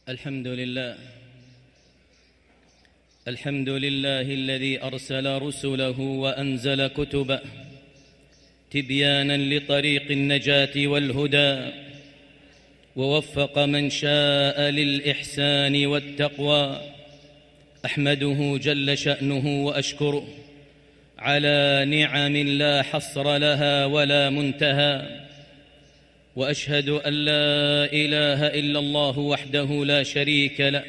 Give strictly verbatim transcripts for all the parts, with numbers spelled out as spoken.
الحمد لله الحمد لله الذي أرسل رسله وأنزل كتبه تبيانا لطريق النجاة والهدى، ووفق من شاء للإحسان والتقوى. أحمده جل شأنه وأشكره على نعم لا حصر لها ولا منتهى، وأشهد أن لا إله إلا الله وحده لا شريك له،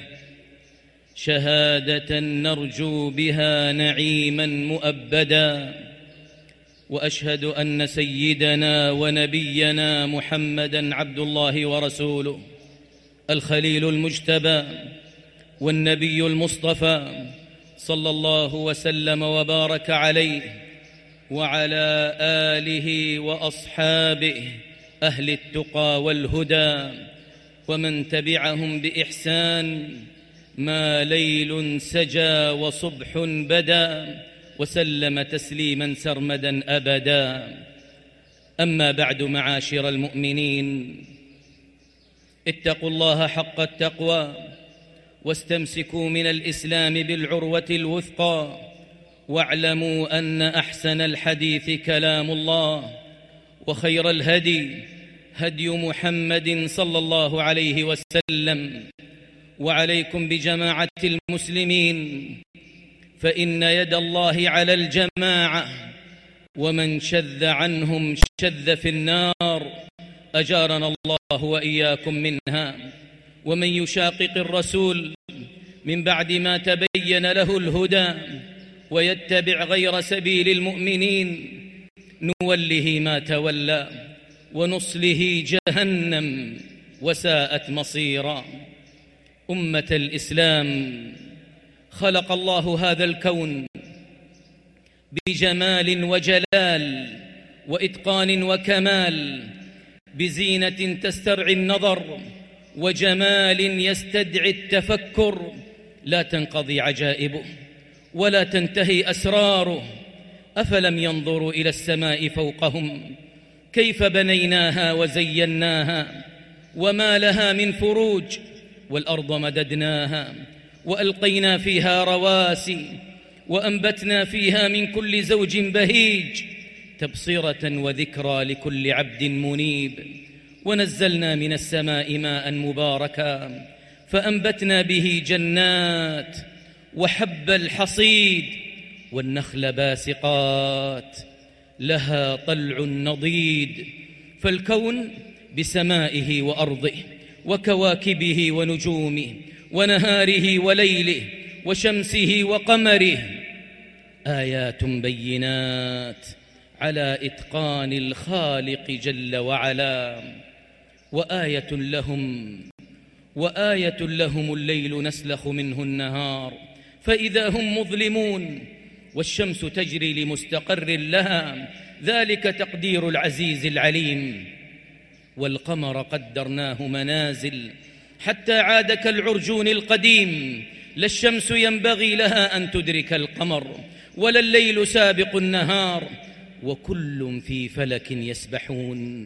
شهادة نرجو بها نعيما مؤبدا. وأشهد أن سيدنا ونبينا محمدا عبد الله ورسوله، الخليل المجتبى والنبي المصطفى، صلى الله وسلم وبارك عليه وعلى آله وأصحابه أهل التقى والهدى، ومن تبعهم بإحسان ما ليل سجى وصبح بدا، وسلم تسليما سرمدا أبدا. أما بعد، معاشر المؤمنين، اتقوا الله حق التقوى، واستمسكوا من الإسلام بالعروة الوثقى، واعلموا أن أحسن الحديث كلام الله، وخير الهدي هدي محمد صلى الله عليه وسلم. وعليكم بجماعة المسلمين، فإن يد الله على الجماعة، ومن شذ عنهم شذ في النار، أجارنا الله وإياكم منها. ومن يشاقق الرسول من بعد ما تبين له الهدى ويتبع غير سبيل المؤمنين، نوله ما تولى ونصله جهنم وساءت مصيرا. أمة الإسلام، خلق الله هذا الكون بجمال وجلال وإتقان وكمال، بزينة تسترعي النظر وجمال يستدعي التفكر، لا تنقضي عجائبه ولا تنتهي أسراره. أفلم ينظروا إلى السماء فوقهم كيف بنيناها وزيناها وما لها من فروج، والأرض مددناها وألقينا فيها رواسي وأنبتنا فيها من كل زوج بهيج، تبصرة وذكرى لكل عبد منيب. ونزلنا من السماء ماء مباركا فأنبتنا به جنات وحب الحصيد، والنخل باسقات لها طلع نضيد. فالكون بسمائه وأرضه وكواكبه ونجومه ونهاره وليله وشمسه وقمره آيات بينات على إتقان الخالق جل وعلا. وآية لهم وآية لهم الليل نسلخ منه النهار فإذا هم مظلمون، والشمس تجري لمستقر لها، ذلك تقدير العزيز العليم. والقمر قدرناه منازل حتى عاد كالعرجون القديم، لا الشمس ينبغي لها أن تدرك القمر ولا الليل سابق النهار، وكل في فلك يسبحون.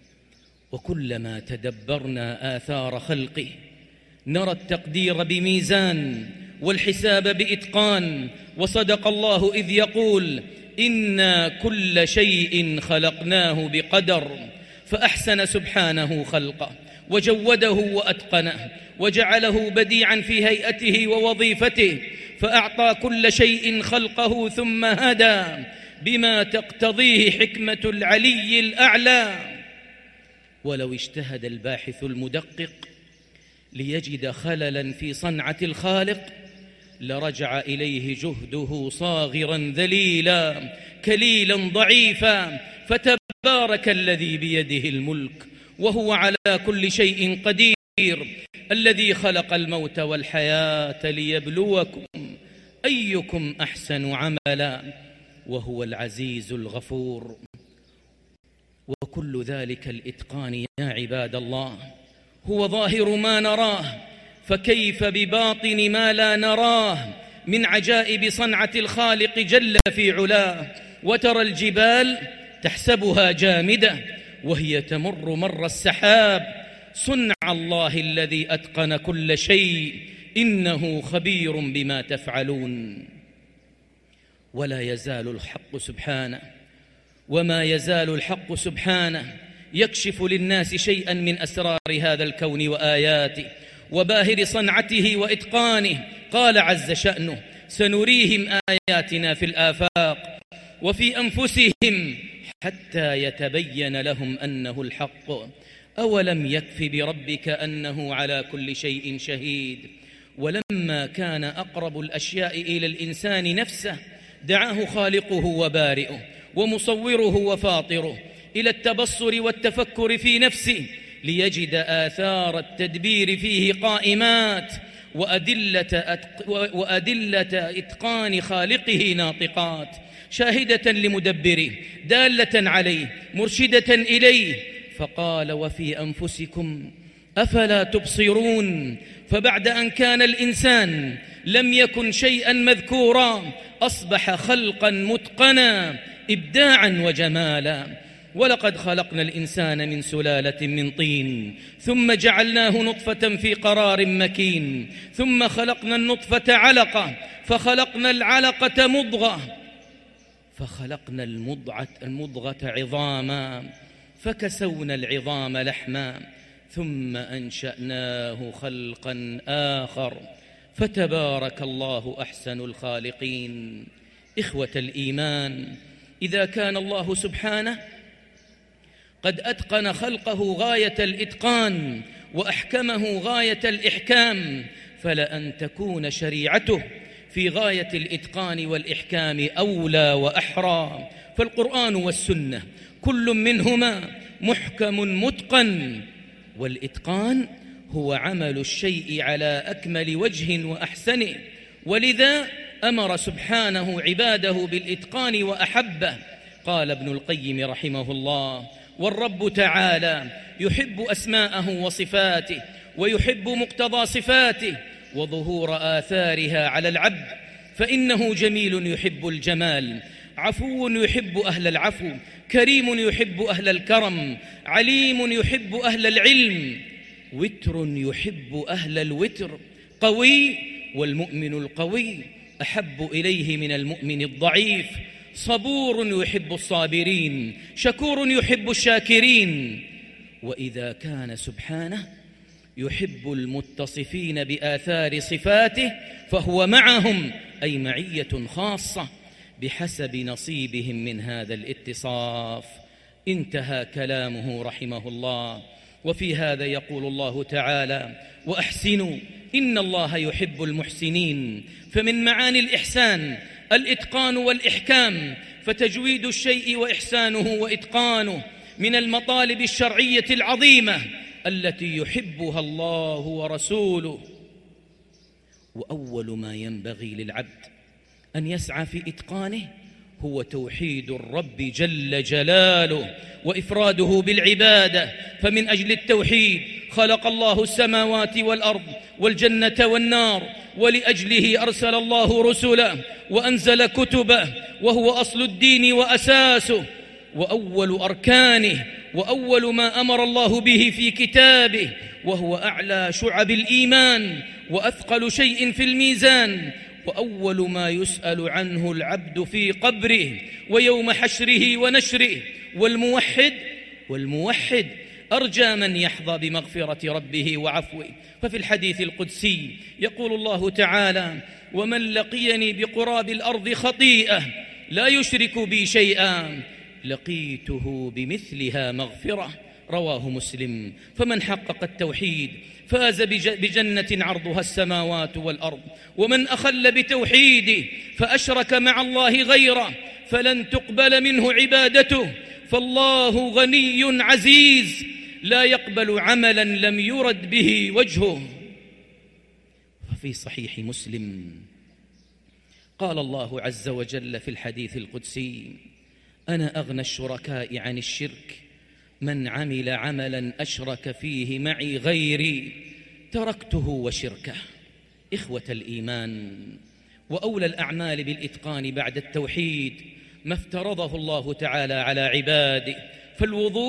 وكلما تدبرنا آثار خلقه نرى التقدير بميزان والحساب بإتقان. وصدق الله إذ يقول: إنا كل شيء خلقناه بقدر. فأحسن سبحانه خلقه وجوده وأتقنه، وجعله بديعا في هيئته ووظيفته، فأعطى كل شيء خلقه ثم هدى بما تقتضيه حكمة العلي الأعلى. ولو اجتهد الباحث المدقق ليجد خللا في صنعة الخالق لرجع إليه جهده صاغرا ذليلا كليلا ضعيفا. فتبارك الذي بيده الملك وهو على كل شيء قدير، الذي خلق الموت والحياة ليبلوكم أيكم أحسن عملا، وهو العزيز الغفور. وكل ذلك الإتقان يا عباد الله هو ظاهر ما نراه، فكيف بباطن ما لا نراه من عجائب صنعة الخالق جل في علاه. وترى الجبال تحسبها جامدة وهي تمر مر السحاب، صنع الله الذي أتقن كل شيء إنه خبير بما تفعلون. ولا يزال الحق سبحانه وما يزال الحق سبحانه يكشف للناس شيئا من أسرار هذا الكون وآياته وباهر صنعته وإتقانه. قال عز شأنه: سنريهم آياتنا في الآفاق وفي أنفسهم حتى يتبين لهم أنه الحق. أولم يكف بربك أنه على كل شيء شهيد. ولما كان أقرب الأشياء إلى الإنسان نفسه دعاه خالقه وبارئه ومصوره وفاطره إلى التبصر والتفكر في نفسه ليجد آثار التدبير فيه قائمات وأدلة, أتق وأدلة إتقان خالقه ناطقات شاهدة لمدبره دالة عليه مرشدة إليه. فقال: وفي أنفسكم أفلا تبصرون. فبعد أن كان الإنسان لم يكن شيئا مذكورا أصبح خلقا متقنا إبداعا وجمالا. ولقد خلقنا الإنسان من سلالة من طين ثم جعلناه نطفة في قرار مكين ثم خلقنا النطفة علقة فخلقنا العلقة مضغة فخلقنا المضغة, المضغة عظاما فكسونا العظام لحما ثم أنشأناه خلقا آخر فتبارك الله أحسن الخالقين. إخوة الإيمان، إذا كان الله سبحانه قد أتقن خلقه غاية الإتقان وأحكمه غاية الإحكام فلأن تكون شريعته في غاية الإتقان والإحكام أولى وأحرى. فالقرآن والسنة كل منهما محكم متقن، والإتقان هو عمل الشيء على أكمل وجه وأحسنه، ولذا أمر سبحانه عباده بالإتقان وأحبه. قال ابن القيم رحمه الله: والرب تعالى يحب أسماءه وصفاته ويحب مقتضى صفاته وظهور آثارها على العبد، فإنه جميل يحب الجمال، عفو يحب أهل العفو، كريم يحب أهل الكرم، عليم يحب أهل العلم، وتر يحب أهل الوتر، قوي والمؤمن القوي أحب إليه من المؤمن الضعيف، صبور يحب الصابرين، شكور يحب الشاكرين. وإذا كان سبحانه يحب المتصفين بآثار صفاته فهو معهم، أي معية خاصة بحسب نصيبهم من هذا الاتصاف. انتهى كلامه رحمه الله. وفي هذا يقول الله تعالى: وأحسنوا إن الله يحب المحسنين. فمن معاني الإحسان الإتقان والإحكام، فتجويد الشيء وإحسانه وإتقانه من المطالب الشرعية العظيمة التي يحبها الله ورسوله. وأول ما ينبغي للعبد أن يسعى في إتقانه هو توحيد الرب جل جلاله وإفراده بالعبادة. فمن أجل التوحيد خلق الله السماوات والأرض والجنة والنار، ولأجله أرسل الله رسله وأنزل كتبه، وهو أصل الدين وأساسه وأول أركانه وأول ما أمر الله به في كتابه، وهو أعلى شعب الإيمان وأثقل شيء في الميزان، وأول ما يسأل عنه العبد في قبره ويوم حشره ونشره. والموحد والموحد أرجى من يحظى بمغفرة ربه وعفوه. ففي الحديث القدسي يقول الله تعالى: ومن لقيني بقراب الأرض خطيئة لا يشرك بي شيئا لقيته بمثلها مغفرة. رواه مسلم. فمن حقق التوحيد فاز بجنة عرضها السماوات والأرض، ومن أخل بتوحيده فأشرك مع الله غيره فلن تقبل منه عبادته. فالله غني عزيز لا يقبل عملا لم يرد به وجهه. وفي صحيح مسلم قال الله عز وجل في الحديث القدسي: أنا أغنى الشركاء عن الشرك، من عمل عملا أشرك فيه معي غيري تركته وشركه. إخوة الإيمان، وأولى الأعمال بالإتقان بعد التوحيد ما افترضه الله تعالى على عباده. فالوضوء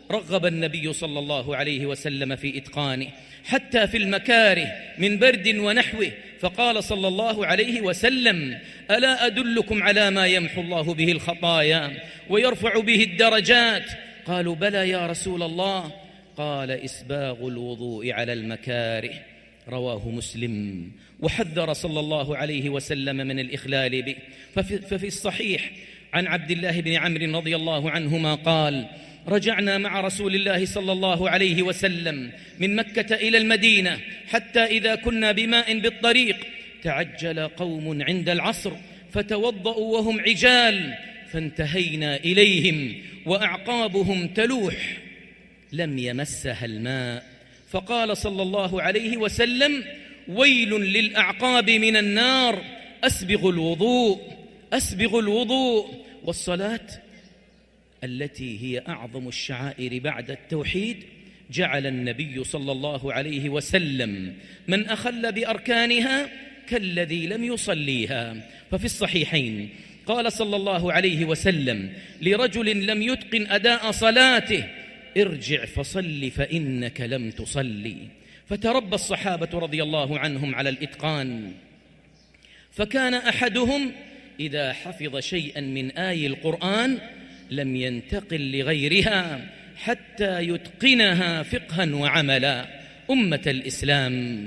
رغب النبي صلى الله عليه وسلم في إتقانه حتى في المكاره من برد ونحوه، فقال صلى الله عليه وسلم: ألا أدلكم على ما يمحو الله به الخطايا ويرفع به الدرجات؟ قالوا: بلى يا رسول الله. قال: إسباغ الوضوء على المكاره. رواه مسلم. وحذر صلى الله عليه وسلم من الإخلال به، ففي, ففي الصحيح عن عبد الله بن عمرو رضي الله عنهما قال: رجعنا مع رسول الله صلى الله عليه وسلم من مكة إلى المدينة، حتى إذا كنا بماء بالطريق تعجل قوم عند العصر فتوضأوا وهم عجال، فانتهينا إليهم وأعقابهم تلوح لم يمسها الماء، فقال صلى الله عليه وسلم: ويل للأعقاب من النار، أسبغ الوضوء أسبغ الوضوء. والصلاة التي هي أعظم الشعائر بعد التوحيد جعل النبي صلى الله عليه وسلم من أخل بأركانها كالذي لم يصليها. ففي الصحيحين قال صلى الله عليه وسلم لرجل لم يتقن أداء صلاته: ارجع فصل فإنك لم تصلي. فتربى الصحابة رضي الله عنهم على الإتقان، فكان أحدهم إذا حفظ شيئا من آي القرآن لم ينتقل لغيرها حتى يتقنها فقها وعملا. أمة الإسلام،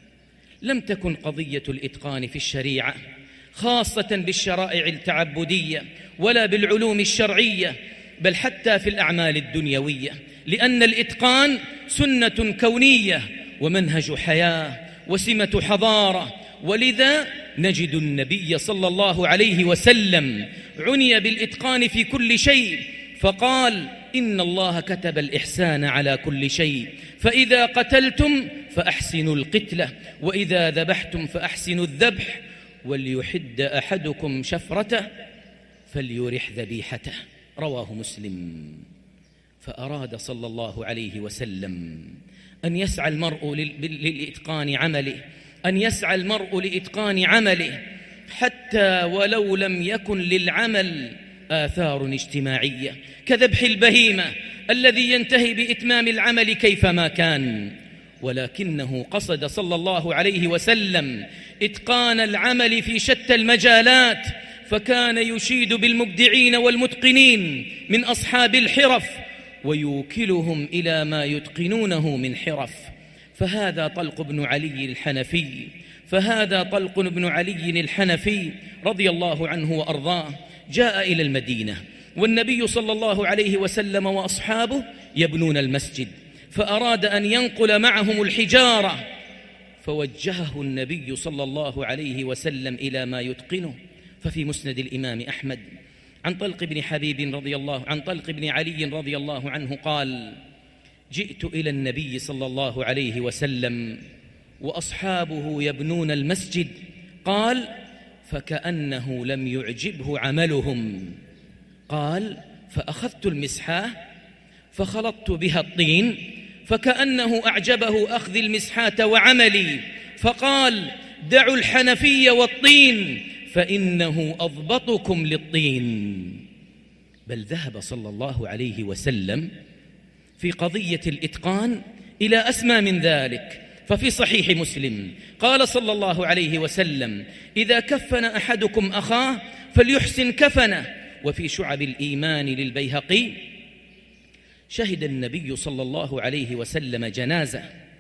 لم تكن قضية الإتقان في الشريعة خاصة بالشرائع التعبدية ولا بالعلوم الشرعية، بل حتى في الأعمال الدنيوية، لأن الإتقان سنة كونية ومنهج حياة وسمة حضارة. ولذا نجد النبي صلى الله عليه وسلم عني بالإتقان في كل شيء، فقال: إن الله كتب الإحسان على كل شيء، فإذا قتلتم فأحسنوا القتلة، وإذا ذبحتم فأحسنوا الذبح، وليحد أحدكم شفرته فليرح ذبيحته. رواه مسلم. فأراد صلى الله عليه وسلم أن يسعى المرء للإتقان عمله أن يسعى المرء لإتقان عمله حتى ولو لم يكن للعمل آثار اجتماعية، كذبح البهيمة الذي ينتهي بإتمام العمل كيفما كان، ولكنه قصد صلى الله عليه وسلم إتقان العمل في شتى المجالات، فكان يشيد بالمبدعين والمتقنين من أصحاب الحرف ويوكلهم إلى ما يتقنونه من حرف. فهذا طلق بن علي الحنفي فهذا طلق بن علي الحنفي رضي الله عنه وأرضاه جاء إلى المدينة، والنبي صلى الله عليه وسلم وأصحابه يبنون المسجد، فأراد أن ينقل معهم الحجارة، فوجهه النبي صلى الله عليه وسلم إلى ما يتقنه. ففي مسند الإمام أحمد عن طلق بن حبيب رضي الله عن طلق بن علي رضي الله عنه قال: جئت إلى النبي صلى الله عليه وسلم وأصحابه يبنون المسجد، قال: فكأنه لم يعجبه عملهم، قال: فأخذت المسحاة فخلطت بها الطين فكأنه أعجبه أخذ المسحاة وعملي، فقال: دعوا الحنفي والطين فإنه أضبطكم للطين. بل ذهب صلى الله عليه وسلم في قضية الإتقان إلى أسمى من ذلك. ففي صحيح مسلم قال صلى الله عليه وسلم: إذا كفن أحدكم أخاه فليحسن كفنه. وفي شعب الإيمان للبيهقي: شهد النبي صلى الله عليه وسلم جنازة،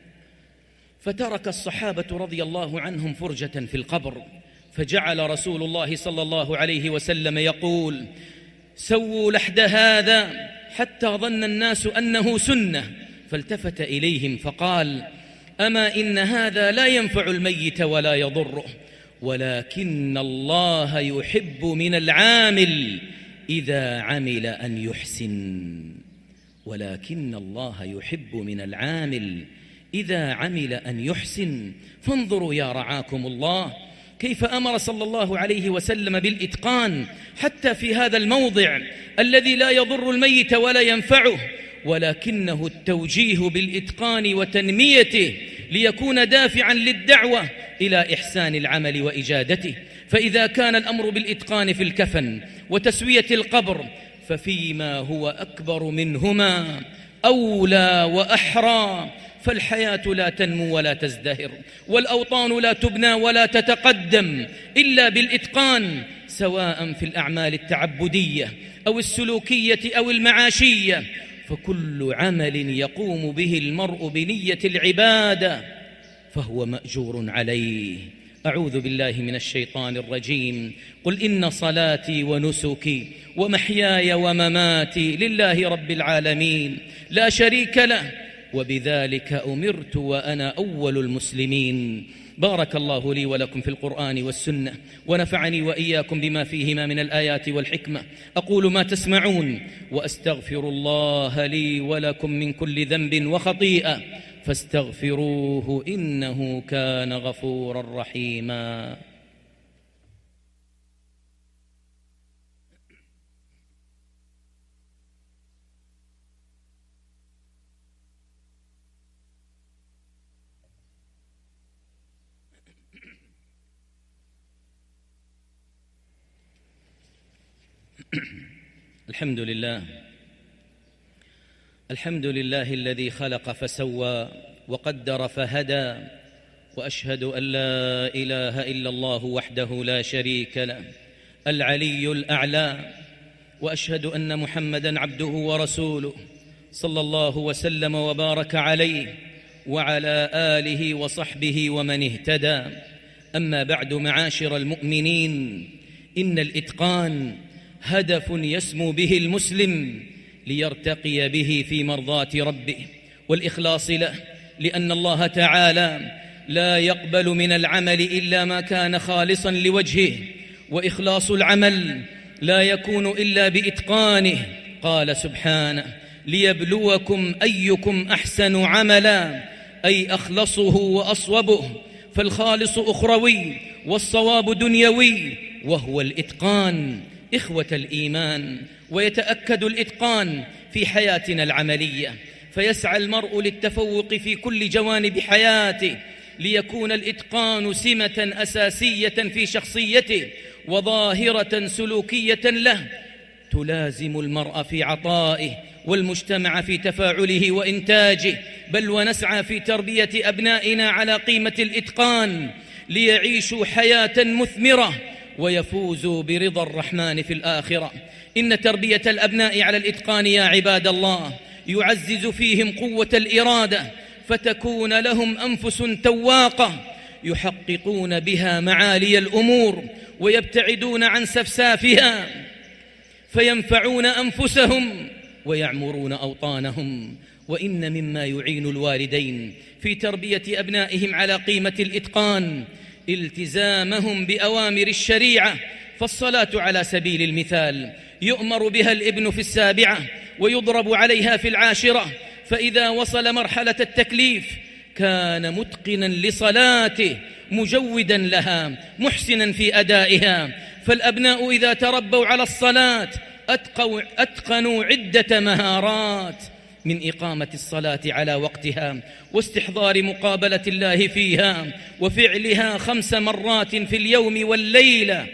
فترك الصحابة رضي الله عنهم فرجة في القبر، فجعل رسول الله صلى الله عليه وسلم يقول: سووا لحد هذا، حتى ظن الناس أنه سنة، فالتفت إليهم فقال: أما إن هذا لا ينفع الميت ولا يضره، ولكن الله يحب من العامل إذا عمل أن يحسن ولكن الله يحب من العامل إذا عمل أن يحسن. فانظروا يا رعاكم الله كيف أمر صلى الله عليه وسلم بالإتقان حتى في هذا الموضع الذي لا يضر الميت ولا ينفعه، ولكنه التوجيه بالإتقان وتنميته ليكون دافعا للدعوة إلى إحسان العمل وإجادته. فإذا كان الأمر بالإتقان في الكفن وتسوية القبر، ففيما هو أكبر منهما أولى وأحرى، فالحياة لا تنمو ولا تزدهر، والأوطان لا تبنى ولا تتقدم إلا بالإتقان، سواء في الأعمال التعبدية أو السلوكية أو المعاشية، فكل عمل يقوم به المرء بنية العبادة فهو مأجور عليه. أعوذ بالله من الشيطان الرجيم. قل إن صلاتي ونسكي ومحياي ومماتي لله رب العالمين لا شريك له وبذلك أمرت وأنا أول المسلمين. بارك الله لي ولكم في القرآن والسنة، ونفعني وإياكم بما فيهما من الآيات والحكمة. أقول ما تسمعون، وأستغفر الله لي ولكم من كل ذنب وخطيئة، فاستغفروه إنه كان غفورا رحيما. الحمد لله الحمد لله الذي خلق فسوى وقدر فهدى، وأشهد أن لا إله إلا الله وحده لا شريك له العلي الأعلى، وأشهد أن محمدًا عبده ورسوله صلى الله وسلم وبارك عليه وعلى آله وصحبه ومن اهتدى. أما بعد، معاشر المؤمنين، إن الإتقان هدف يسمو به المسلم ليرتقي به في مرضاة ربه والإخلاص له، لأن الله تعالى لا يقبل من العمل إلا ما كان خالصا لوجهه، وإخلاص العمل لا يكون إلا بإتقانه. قال سبحانه: ليبلوكم أيكم أحسن عملا، أي أخلصه وأصوبه، فالخالص أخروي والصواب دنيوي، وهو الإتقان. إخوة الإيمان، ويتأكد الإتقان في حياتنا العملية، فيسعى المرء للتفوق في كل جوانب حياته، ليكون الإتقان سمة أساسية في شخصيته وظاهرة سلوكية له تلازم المرء في عطائه والمجتمع في تفاعله وإنتاجه. بل ونسعى في تربية أبنائنا على قيمة الإتقان ليعيشوا حياة مثمرة ويفوزوا برضا الرحمن في الآخرة. إن تربية الأبناء على الإتقان يا عباد الله يعزز فيهم قوة الإرادة، فتكون لهم أنفس تواقة يحققون بها معالي الأمور ويبتعدون عن سفسافها، فينفعون أنفسهم ويعمرون أوطانهم. وإن مما يعين الوالدين في تربية أبنائهم على قيمة الإتقان التزامهم بأوامر الشريعة، فالصلاة على سبيل المثال يؤمر بها الابن في السابعة ويضرب عليها في العاشرة، فإذا وصل مرحلة التكليف كان متقنا لصلاته مجودا لها محسنا في أدائها. فالأبناء إذا تربوا على الصلاة أتقوا أتقنوا عدة مهارات، من إقامة الصلاة على وقتها، واستحضار مقابلة الله فيها، وفعلها خمس مرات في اليوم والليلة،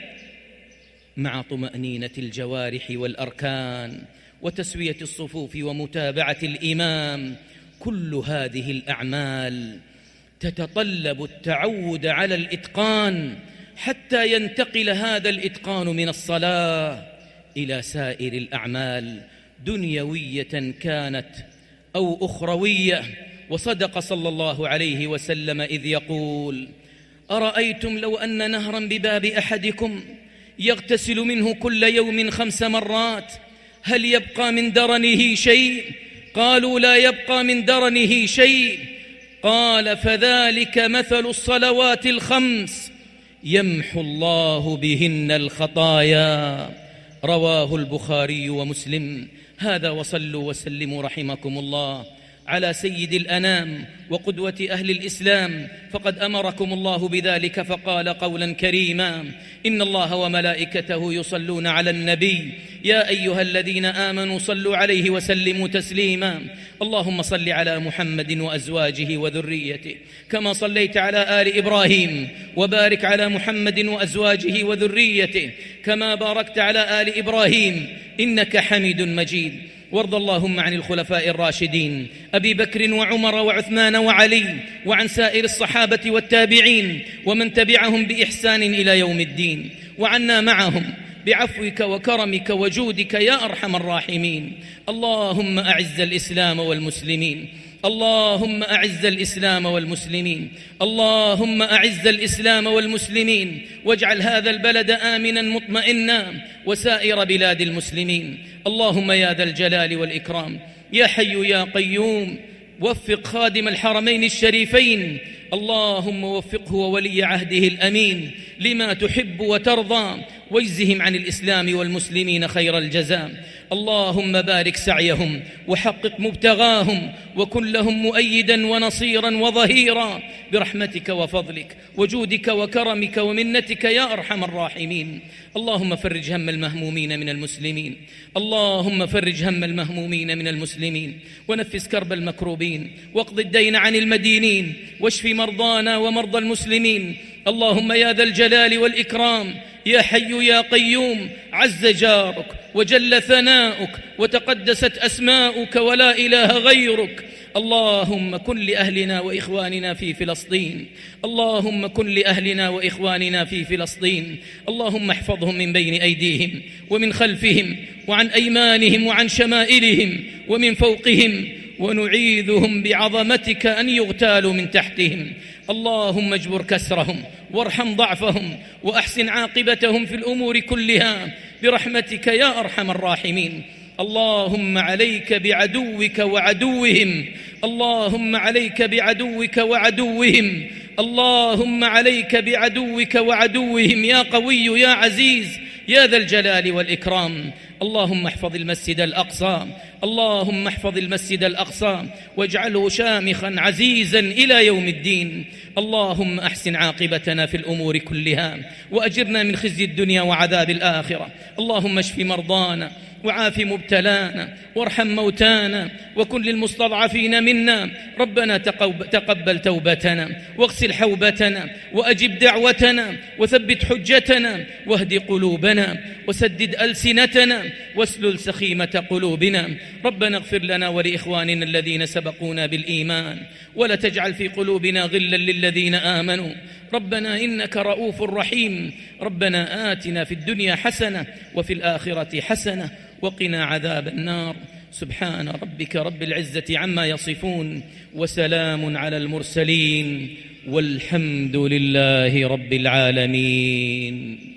مع طمأنينة الجوارح والأركان، وتسوية الصفوف ومتابعة الإمام. كل هذه الأعمال تتطلب التعود على الإتقان حتى ينتقل هذا الإتقان من الصلاة إلى سائر الأعمال، دنيوية كانت أو أخروية. وصدق صلى الله عليه وسلم إذ يقول: أرأيتم لو أن نهرا بباب أحدكم يغتسل منه كل يوم خمس مرات، هل يبقى من درنه شيء؟ قالوا: لا يبقى من درنه شيء. قال: فذلك مثل الصلوات الخمس يمحو الله بهن الخطايا. رواه البخاري ومسلم. هذا، وصلوا وسلموا رحمكم الله على سيد الأنام وقدوة أهل الإسلام، فقد أمركم الله بذلك فقال قولا كريما: إن الله وملائكته يصلون على النبي يا أيها الذين آمنوا صلوا عليه وسلموا تسليما. اللهم صل على محمد وأزواجه وذريته كما صليت على آل إبراهيم، وبارك على محمد وأزواجه وذريته كما باركت على آل إبراهيم إنك حميد مجيد. وارض اللهم عن الخلفاء الراشدين أبي بكر وعمر وعثمان وعلي، وعن سائر الصحابة والتابعين ومن تبعهم بإحسان إلى يوم الدين، وعنا معهم بعفوك وكرمك وجودك يا أرحم الراحمين. اللهم أعز الإسلام والمسلمين، اللهم أعز الإسلام والمسلمين، اللهم أعز الإسلام والمسلمين، واجعل هذا البلد آمنا مطمئنا وسائر بلاد المسلمين. اللهم يا ذا الجلال والإكرام يا حي يا قيوم وفق خادم الحرمين الشريفين، اللهم وفقه وولي عهده الأمين لما تحب وترضى، واجزهم عن الإسلام والمسلمين خير الجزاء. اللهم بارك سعيهم وحقق مبتغاهم، وكن لهم مؤيدا ونصيرا وظهيرا برحمتك وفضلك وجودك وكرمك ومنتك يا أرحم الراحمين. اللهم فرج هم المهمومين من المسلمين، اللهم فرج هم المهمومين من المسلمين، ونفس كرب المكروبين، واقض الدين عن المدينين، واشف مرضانا ومرضى المسلمين. اللهم يا ذا الجلال والإكرام يا حي يا قيوم عز جارك وجل ثناؤك وتقدست أسماؤك ولا إله غيرك. اللهم كن لأهلنا وإخواننا في فلسطين، اللهم كن لأهلنا وإخواننا في فلسطين. اللهم احفظهم من بين أيديهم ومن خلفهم وعن أيمانهم وعن شمائلهم ومن فوقهم، ونعيذهم بعظمتك أن يغتالوا من تحتهم. اللهم اجبر كسرهم وارحم ضعفهم وأحسن عاقبتهم في الأمور كلها برحمتك يا أرحم الراحمين. اللهم عليك بعدوك وعدوهم، اللهم عليك بعدوك وعدوهم، اللهم عليك بعدوك وعدوهم يا قوي يا عزيز يا ذا الجلال والإكرام. اللهم احفظ المسجد الأقصى، اللهم احفظ المسجد الأقصى واجعله شامخا عزيزا إلى يوم الدين. اللهم أحسن عاقبتنا في الأمور كلها، وأجرنا من خزي الدنيا وعذاب الآخرة. اللهم اشف مرضانا وعاف مبتلانا وارحم موتانا، وكن للمستضعفين منا. ربنا تقبل توبتنا واغسل حوبتنا وأجب دعوتنا وثبت حجتنا واهد قلوبنا وسدد ألسنتنا واسلل سخيمة قلوبنا. ربنا اغفر لنا ولإخواننا الذين سبقونا بالإيمان، ولا تجعل في قلوبنا غلا للذين آمنوا. ربنا إنك رؤوف رحيم. ربنا آتنا في الدنيا حسنة وفي الآخرة حسنة وقنا عذاب النار. سبحان ربك رب العزة عما يصفون، وسلام على المرسلين، والحمد لله رب العالمين.